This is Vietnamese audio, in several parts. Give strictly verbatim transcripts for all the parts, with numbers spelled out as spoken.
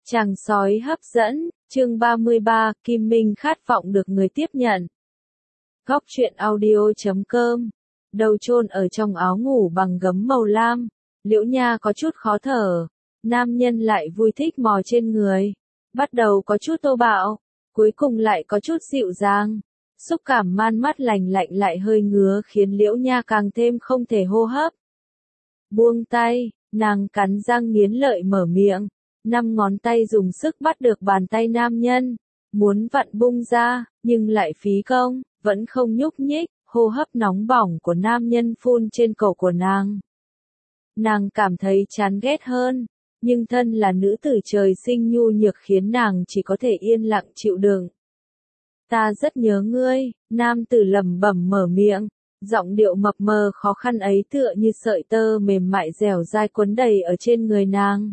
Chàng sói hấp dẫn, chương ba mươi ba, Kim Minh khát vọng được người tiếp nhận. Góc truyện audio chấm com. Đầu chôn ở trong áo ngủ bằng gấm màu lam, Liễu Nha có chút khó thở, nam nhân lại vui thích mò trên người. Bắt đầu có chút thô bạo, cuối cùng lại có chút dịu dàng. Xúc cảm man mắt lành lạnh lại hơi ngứa khiến Liễu Nha càng thêm không thể hô hấp. Buông tay, nàng cắn răng nghiến lợi mở miệng. Năm ngón tay dùng sức bắt được bàn tay nam nhân, muốn vặn bung ra, nhưng lại phí công, vẫn không nhúc nhích, hô hấp nóng bỏng của nam nhân phun trên cổ của nàng. Nàng cảm thấy chán ghét hơn, nhưng thân là nữ tử trời sinh nhu nhược khiến nàng chỉ có thể yên lặng chịu đựng. Ta rất nhớ ngươi, nam tử lẩm bẩm mở miệng, giọng điệu mập mờ khó khăn ấy tựa như sợi tơ mềm mại dẻo dai quấn đầy ở trên người nàng.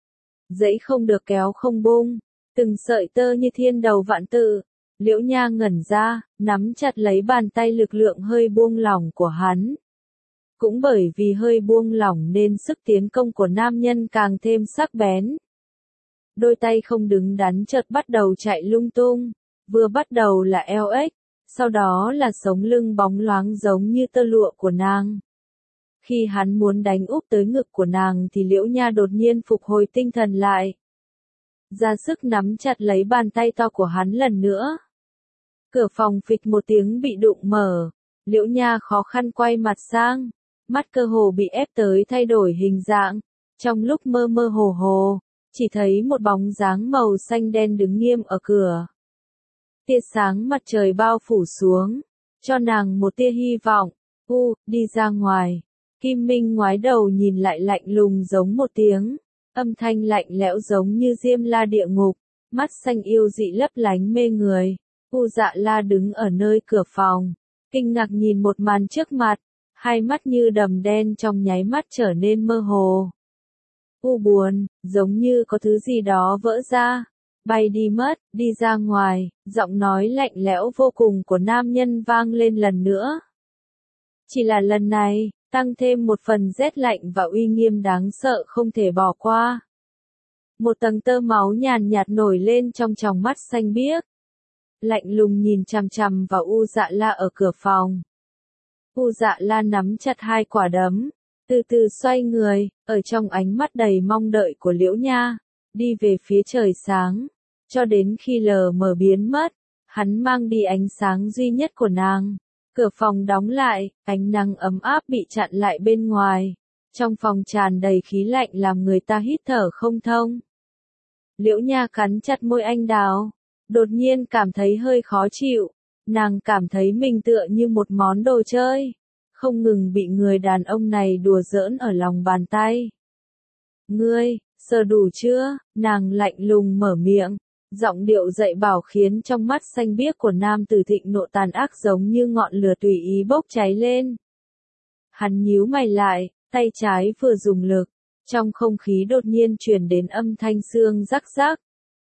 Dãy không được kéo không bung, từng sợi tơ như thiên đầu vạn tự. Liễu Nha ngẩn ra, nắm chặt lấy bàn tay lực lượng hơi buông lỏng của hắn. Cũng bởi vì hơi buông lỏng nên sức tiến công của nam nhân càng thêm sắc bén. Đôi tay không đứng đắn chợt bắt đầu chạy lung tung, vừa bắt đầu là eo ếch, sau đó là sống lưng bóng loáng giống như tơ lụa của nàng. Khi hắn muốn đánh úp tới ngực của nàng thì Liễu Nha đột nhiên phục hồi tinh thần lại. Ra sức nắm chặt lấy bàn tay to của hắn lần nữa. Cửa phòng phịch một tiếng bị đụng mở, Liễu Nha khó khăn quay mặt sang, mắt cơ hồ bị ép tới thay đổi hình dạng. Trong lúc mơ mơ hồ hồ, chỉ thấy một bóng dáng màu xanh đen đứng nghiêm ở cửa. Tia sáng mặt trời bao phủ xuống, cho nàng một tia hy vọng. U, đi ra ngoài. Kim Minh ngoái đầu nhìn lại lạnh lùng giống một tiếng, âm thanh lạnh lẽo giống như diêm la địa ngục, mắt xanh yêu dị lấp lánh mê người. U Dạ La đứng ở nơi cửa phòng, kinh ngạc nhìn một màn trước mặt, hai mắt như đầm đen trong nháy mắt trở nên mơ hồ. U buồn, giống như có thứ gì đó vỡ ra, bay đi mất, đi ra ngoài, giọng nói lạnh lẽo vô cùng của nam nhân vang lên lần nữa. Chỉ là lần này, tăng thêm một phần rét lạnh và uy nghiêm đáng sợ không thể bỏ qua. Một tầng tơ máu nhàn nhạt nổi lên trong tròng mắt xanh biếc. Lạnh lùng nhìn chằm chằm vào U Dạ La ở cửa phòng. U Dạ La nắm chặt hai quả đấm, từ từ xoay người, ở trong ánh mắt đầy mong đợi của Liễu Nha, đi về phía trời sáng, cho đến khi lờ mờ biến mất, hắn mang đi ánh sáng duy nhất của nàng. Cửa phòng đóng lại, ánh nắng ấm áp bị chặn lại bên ngoài. Trong phòng tràn đầy khí lạnh làm người ta hít thở không thông. Liễu Nha cắn chặt môi anh đào, đột nhiên cảm thấy hơi khó chịu. Nàng cảm thấy mình tựa như một món đồ chơi, không ngừng bị người đàn ông này đùa giỡn ở lòng bàn tay. Ngươi, sờ đủ chưa? Nàng lạnh lùng mở miệng. Giọng điệu dạy bảo khiến trong mắt xanh biếc của nam tử thịnh nộ tàn ác giống như ngọn lửa tùy ý bốc cháy lên. Hắn nhíu mày lại, tay trái vừa dùng lực, trong không khí đột nhiên truyền đến âm thanh xương rắc rắc.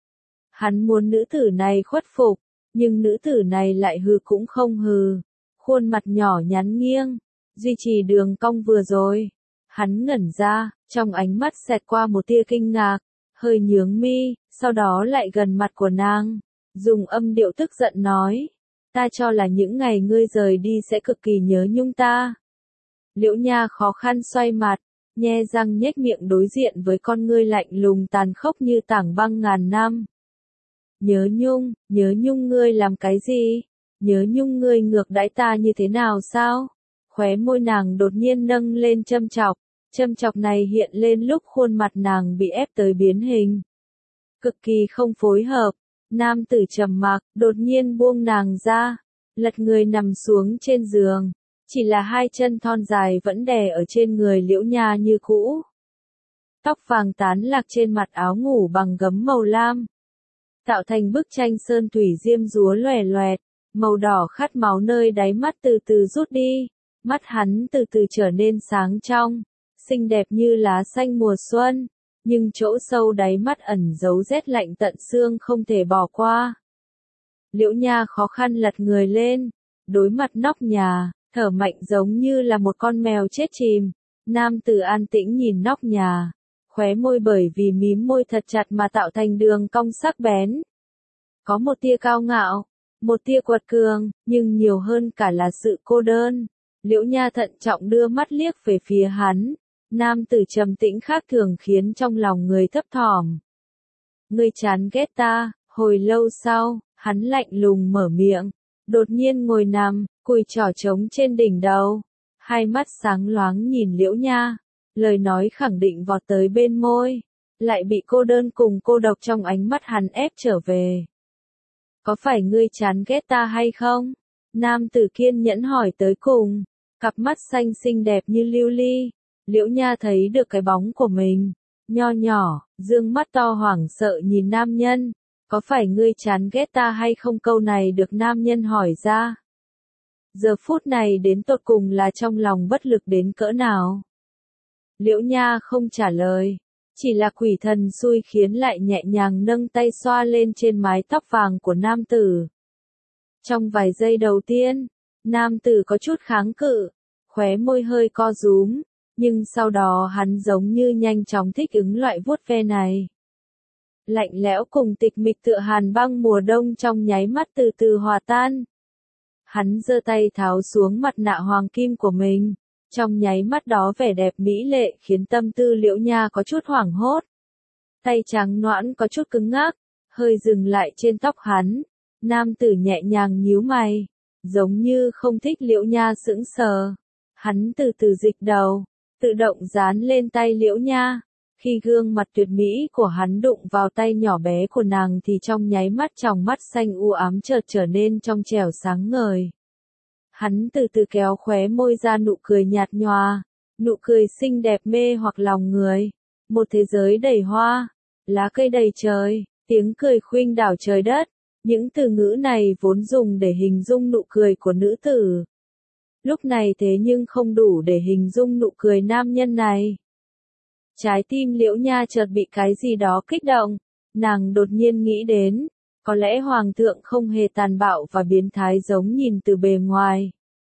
Hắn muốn nữ tử này khuất phục, nhưng nữ tử này lại hừ cũng không hừ, khuôn mặt nhỏ nhắn nghiêng, duy trì đường cong vừa rồi. Hắn ngẩn ra, trong ánh mắt xẹt qua một tia kinh ngạc, hơi nhướng mi, sau đó lại gần mặt của nàng, dùng âm điệu tức giận nói, ta cho là những ngày ngươi rời đi sẽ cực kỳ nhớ nhung ta. Liễu Nha khó khăn xoay mặt, nhe răng nhếch miệng đối diện với con ngươi lạnh lùng tàn khốc như tảng băng ngàn năm. Nhớ nhung, nhớ nhung ngươi làm cái gì? Nhớ nhung ngươi ngược đãi ta như thế nào sao? Khóe môi nàng đột nhiên nâng lên châm chọc. Châm chọc này hiện lên lúc khuôn mặt nàng bị ép tới biến hình. Cực kỳ không phối hợp, nam tử trầm mặc, đột nhiên buông nàng ra, lật người nằm xuống trên giường, chỉ là hai chân thon dài vẫn đè ở trên người Liễu Nha như cũ. Tóc vàng tán lạc trên mặt áo ngủ bằng gấm màu lam, tạo thành bức tranh sơn thủy diêm dúa loè loẹt, màu đỏ khát máu nơi đáy mắt từ từ rút đi, mắt hắn từ từ trở nên sáng trong. Xinh đẹp như lá xanh mùa xuân, nhưng chỗ sâu đáy mắt ẩn giấu rét lạnh tận xương không thể bỏ qua. Liễu Nha khó khăn lật người lên, đối mặt nóc nhà, thở mạnh giống như là một con mèo chết chìm. Nam tử an tĩnh nhìn nóc nhà, khóe môi bởi vì mím môi thật chặt mà tạo thành đường cong sắc bén. Có một tia cao ngạo, một tia quật cường, nhưng nhiều hơn cả là sự cô đơn. Liễu Nha thận trọng đưa mắt liếc về phía hắn, nam tử trầm tĩnh khác thường khiến trong lòng người thấp thỏm. Ngươi chán ghét ta, hồi lâu sau, hắn lạnh lùng mở miệng, đột nhiên ngồi nằm, cùi trỏ trống trên đỉnh đầu, hai mắt sáng loáng nhìn Liễu Nha, lời nói khẳng định vọt tới bên môi, lại bị cô đơn cùng cô độc trong ánh mắt hắn ép trở về. Có phải ngươi chán ghét ta hay không? Nam tử kiên nhẫn hỏi tới cùng, cặp mắt xanh xinh đẹp như lưu ly. Liễu Nha thấy được cái bóng của mình, nho nhỏ, dương mắt to hoảng sợ nhìn nam nhân. Có phải ngươi chán ghét ta hay không? Câu này được nam nhân hỏi ra. Giờ phút này đến tột cùng là trong lòng bất lực đến cỡ nào? Liễu Nha không trả lời, chỉ là quỷ thần xui khiến lại nhẹ nhàng nâng tay xoa lên trên mái tóc vàng của nam tử. Trong vài giây đầu tiên, nam tử có chút kháng cự, khóe môi hơi co rúm, nhưng sau đó hắn giống như nhanh chóng thích ứng loại vuốt ve này. Lạnh lẽo cùng tịch mịch tựa hàn băng mùa đông trong nháy mắt từ từ hòa tan. Hắn giơ tay tháo xuống mặt nạ hoàng kim của mình, trong nháy mắt đó vẻ đẹp mỹ lệ khiến tâm tư Liễu Nha có chút hoảng hốt. Tay trắng nõn có chút cứng ngắc, hơi dừng lại trên tóc hắn, nam tử nhẹ nhàng nhíu mày, giống như không thích Liễu Nha sững sờ. Hắn từ từ dịch đầu, tự động dán lên tay Liễu Nha. Khi gương mặt tuyệt mỹ của hắn đụng vào tay nhỏ bé của nàng thì trong nháy mắt tròng mắt xanh u ám chợt trở nên trong trẻo sáng ngời. Hắn từ từ kéo khóe môi ra nụ cười nhạt nhòa, nụ cười xinh đẹp mê hoặc lòng người. Một thế giới đầy hoa, lá cây đầy trời, tiếng cười khuynh đảo trời đất. Những từ ngữ này vốn dùng để hình dung nụ cười của nữ tử. Lúc này thế nhưng không đủ để hình dung nụ cười nam nhân này. Trái tim Liễu Nha chợt bị cái gì đó kích động, nàng đột nhiên nghĩ đến, có lẽ Hoàng thượng không hề tàn bạo và biến thái giống nhìn từ bề ngoài.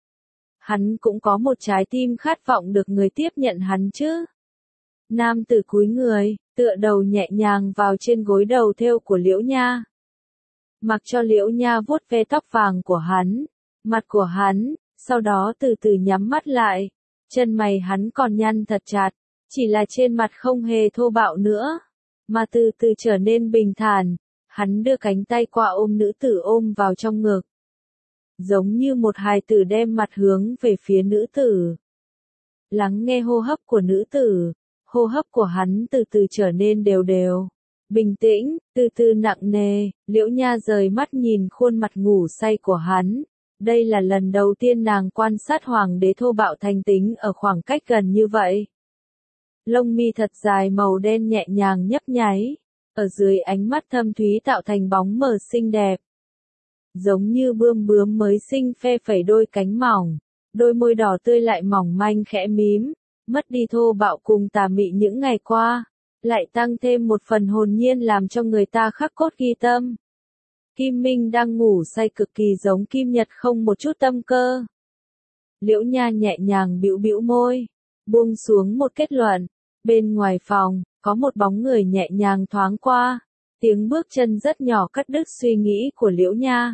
Hắn cũng có một trái tim khát vọng được người tiếp nhận hắn chứ. Nam tử cúi người, tựa đầu nhẹ nhàng vào trên gối đầu thêu của Liễu Nha. Mặc cho Liễu Nha vuốt ve tóc vàng của hắn, mặt của hắn, sau đó từ từ nhắm mắt lại, chân mày hắn còn nhăn thật chặt. Chỉ là trên mặt không hề thô bạo nữa, mà từ từ trở nên bình thản, hắn đưa cánh tay qua ôm nữ tử ôm vào trong ngực. Giống như một hài tử đem mặt hướng về phía nữ tử. Lắng nghe hô hấp của nữ tử, hô hấp của hắn từ từ trở nên đều đều, bình tĩnh, từ từ nặng nề. Liễu Nha rời mắt nhìn khuôn mặt ngủ say của hắn. Đây là lần đầu tiên nàng quan sát hoàng đế thô bạo thành tính ở khoảng cách gần như vậy. Lông mi thật dài màu đen nhẹ nhàng nhấp nháy, ở dưới ánh mắt thâm thúy tạo thành bóng mờ xinh đẹp. Giống như bươm bướm mới sinh phe phẩy đôi cánh mỏng, đôi môi đỏ tươi lại mỏng manh khẽ mím, mất đi thô bạo cùng tà mị những ngày qua, lại tăng thêm một phần hồn nhiên làm cho người ta khắc cốt ghi tâm. Kim Minh đang ngủ say cực kỳ giống Kim Nhật không một chút tâm cơ. Liễu Nha nhẹ nhàng bĩu bĩu môi, buông xuống một kết luận. Bên ngoài phòng, có một bóng người nhẹ nhàng thoáng qua, tiếng bước chân rất nhỏ cắt đứt suy nghĩ của Liễu Nha.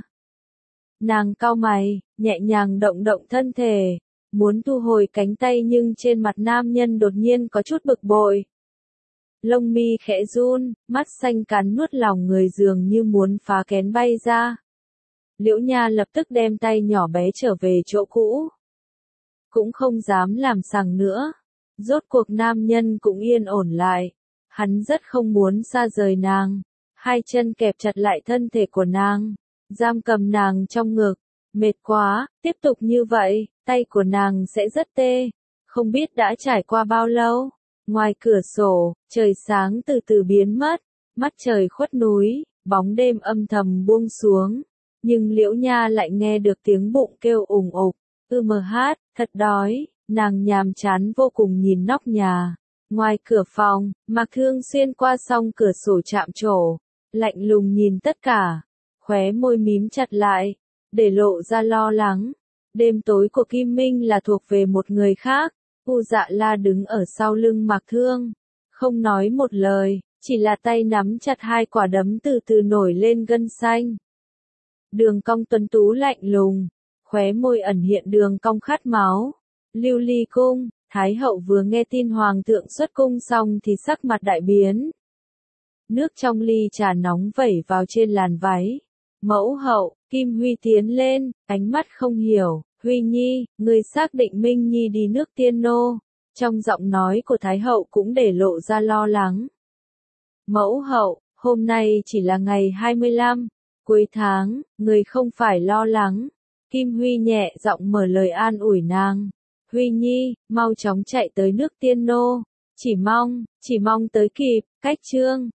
Nàng cau mày, nhẹ nhàng động động thân thể, muốn thu hồi cánh tay nhưng trên mặt nam nhân đột nhiên có chút bực bội. Lông mi khẽ run, mắt xanh cắn nuốt lòng người dường như muốn phá kén bay ra. Liễu Nha lập tức đem tay nhỏ bé trở về chỗ cũ. Cũng không dám làm sằng nữa. Rốt cuộc nam nhân cũng yên ổn lại. Hắn rất không muốn xa rời nàng. Hai chân kẹp chặt lại thân thể của nàng. Giam cầm nàng trong ngực. Mệt quá, tiếp tục như vậy, tay của nàng sẽ rất tê. Không biết đã trải qua bao lâu. Ngoài cửa sổ, trời sáng từ từ biến mất. Mắt trời khuất núi, bóng đêm âm thầm buông xuống. Nhưng Liễu Nha lại nghe được tiếng bụng kêu ủng ục. Ư mờ hát, thật đói. Nàng nhàm chán vô cùng nhìn nóc nhà. Ngoài cửa phòng, Mạc Thương xuyên qua song cửa sổ chạm trổ. Lạnh lùng nhìn tất cả. Khóe môi mím chặt lại. Để lộ ra lo lắng. Đêm tối của Kim Minh là thuộc về một người khác. U Dạ La đứng ở sau lưng Mạc Thương. không nói một lời, chỉ là tay nắm chặt hai quả đấm từ từ nổi lên gân xanh. Đường cong tuấn tú lạnh lùng, khóe môi ẩn hiện đường cong khát máu. Lưu Ly cung, Thái hậu vừa nghe tin hoàng thượng xuất cung xong thì sắc mặt đại biến. Nước trong ly trà nóng vẩy vào trên làn váy. Mẫu hậu, Kim Huy tiến lên, ánh mắt không hiểu, Huy Nhi, người xác định Minh Nhi đi nước tiên nô. Trong giọng nói của Thái hậu cũng để lộ ra lo lắng. Mẫu hậu, hôm nay chỉ là ngày hai mươi lăm, cuối tháng, người không phải lo lắng. Kim Huy nhẹ giọng mở lời an ủi nàng. Huy Nhi, mau chóng chạy tới nước tiên nô. Chỉ mong, chỉ mong tới kịp, cách trương.